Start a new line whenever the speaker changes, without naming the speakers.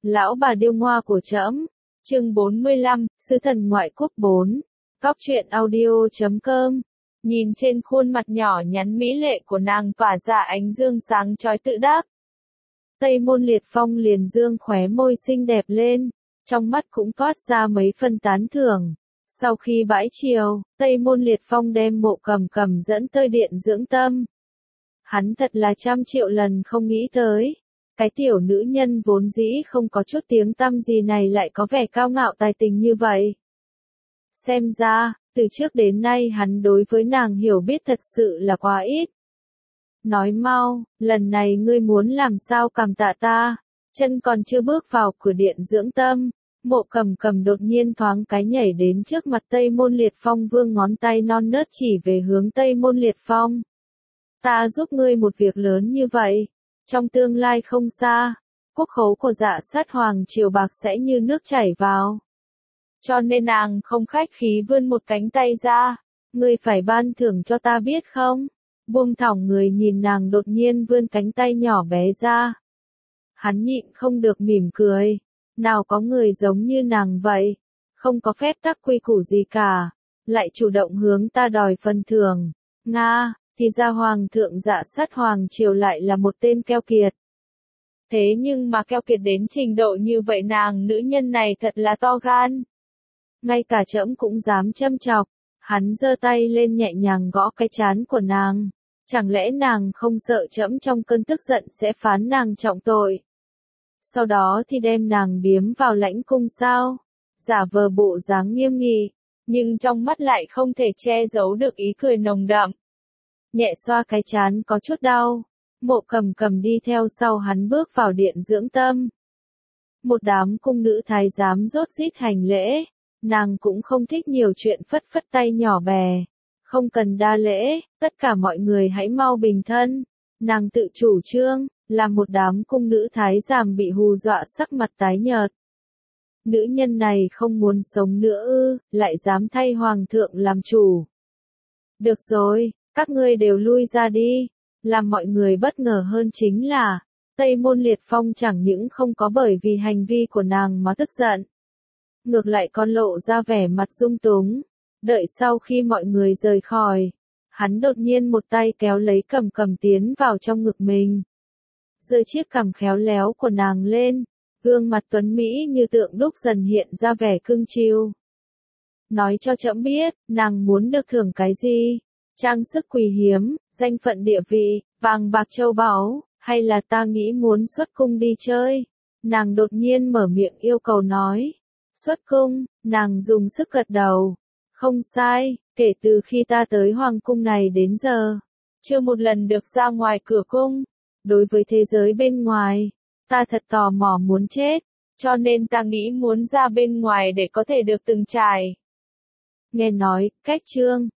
Lão bà điêu ngoa của trẫm. Chương 45, Sứ thần ngoại quốc 4. Cóc truyện audio.com. Nhìn trên khuôn mặt nhỏ nhắn mỹ lệ của nàng tỏa ra ánh dương sáng chói tự đắc. Tây Môn Liệt Phong liền dương khóe môi xinh đẹp lên, trong mắt cũng toát ra mấy phân tán thưởng. Sau khi bãi chiều, Tây Môn Liệt Phong đem Mộ Cầm Cầm dẫn tới điện dưỡng tâm. Hắn thật là 100.000.000 lần không nghĩ tới. Cái tiểu nữ nhân vốn dĩ không có chút tiếng tăm gì này lại có vẻ cao ngạo tài tình như vậy. Xem ra, từ trước đến nay hắn đối với nàng hiểu biết thật sự là quá ít. Nói mau, lần này ngươi muốn làm sao cảm tạ ta? Chân còn chưa bước vào cửa điện dưỡng tâm, Mộ Cầm Cầm đột nhiên thoáng cái nhảy đến trước mặt Tây Môn Liệt Phong, vươn ngón tay non nớt chỉ về hướng Tây Môn Liệt Phong. Ta giúp ngươi một việc lớn như vậy. Trong tương lai không xa, quốc khố của Dạ Sát Hoàng triều bạc sẽ như nước chảy vào. Cho nên nàng không khách khí vươn một cánh tay ra. Ngươi phải ban thưởng cho ta biết không? Buông thõng người nhìn nàng đột nhiên vươn cánh tay nhỏ bé ra. Hắn nhịn không được mỉm cười. Nào có người giống như nàng vậy, không có phép tắc quy củ gì cả, lại chủ động hướng ta đòi phần thưởng. Nga, thì ra Hoàng thượng Dạ Sát Hoàng triều lại là một tên keo kiệt. Thế nhưng mà keo kiệt đến trình độ như vậy, nàng nữ nhân này thật là to gan. Ngay cả trẫm cũng dám châm chọc. Hắn giơ tay lên nhẹ nhàng gõ cái trán của nàng. Chẳng lẽ nàng không sợ trẫm trong cơn tức giận sẽ phán nàng trọng tội? Sau đó thì đem nàng biếm vào lãnh cung sao? Giả vờ bộ dáng nghiêm nghị, nhưng trong mắt lại không thể che giấu được ý cười nồng đậm. Nhẹ xoa cái trán có chút đau, Mộ Cầm Cầm đi theo sau hắn bước vào điện dưỡng tâm. Một đám cung nữ thái giám rốt rít hành lễ, nàng cũng không thích nhiều chuyện phất phất tay nhỏ bè. Không cần đa lễ, tất cả mọi người hãy mau bình thân. Nàng tự chủ trương, làm một đám cung nữ thái giám bị hù dọa sắc mặt tái nhợt. Nữ nhân này không muốn sống nữa ư, lại dám thay hoàng thượng làm chủ. Được rồi, các ngươi đều lui ra đi. Làm mọi người bất ngờ hơn chính là, Tây Môn Liệt Phong chẳng những không có bởi vì hành vi của nàng mà tức giận. Ngược lại còn lộ ra vẻ mặt dung túng. Đợi sau khi mọi người rời khỏi, hắn đột nhiên một tay kéo lấy Cầm Cầm tiến vào trong ngực mình. Giơ chiếc cằm khéo léo của nàng lên, gương mặt tuấn mỹ như tượng đúc dần hiện ra vẻ cưng chiều. Nói cho trẫm biết, nàng muốn được thưởng cái gì? Trang sức quý hiếm, danh phận địa vị, vàng bạc châu báu, hay là ta nghĩ muốn xuất cung đi chơi? Nàng đột nhiên mở miệng yêu cầu nói. Xuất cung, nàng dùng sức gật đầu. Không sai, kể từ khi ta tới hoàng cung này đến giờ, chưa một lần được ra ngoài cửa cung. Đối với thế giới bên ngoài, ta thật tò mò muốn chết, cho nên ta nghĩ muốn ra bên ngoài để có thể được từng trải. Nghe nói, cách trương,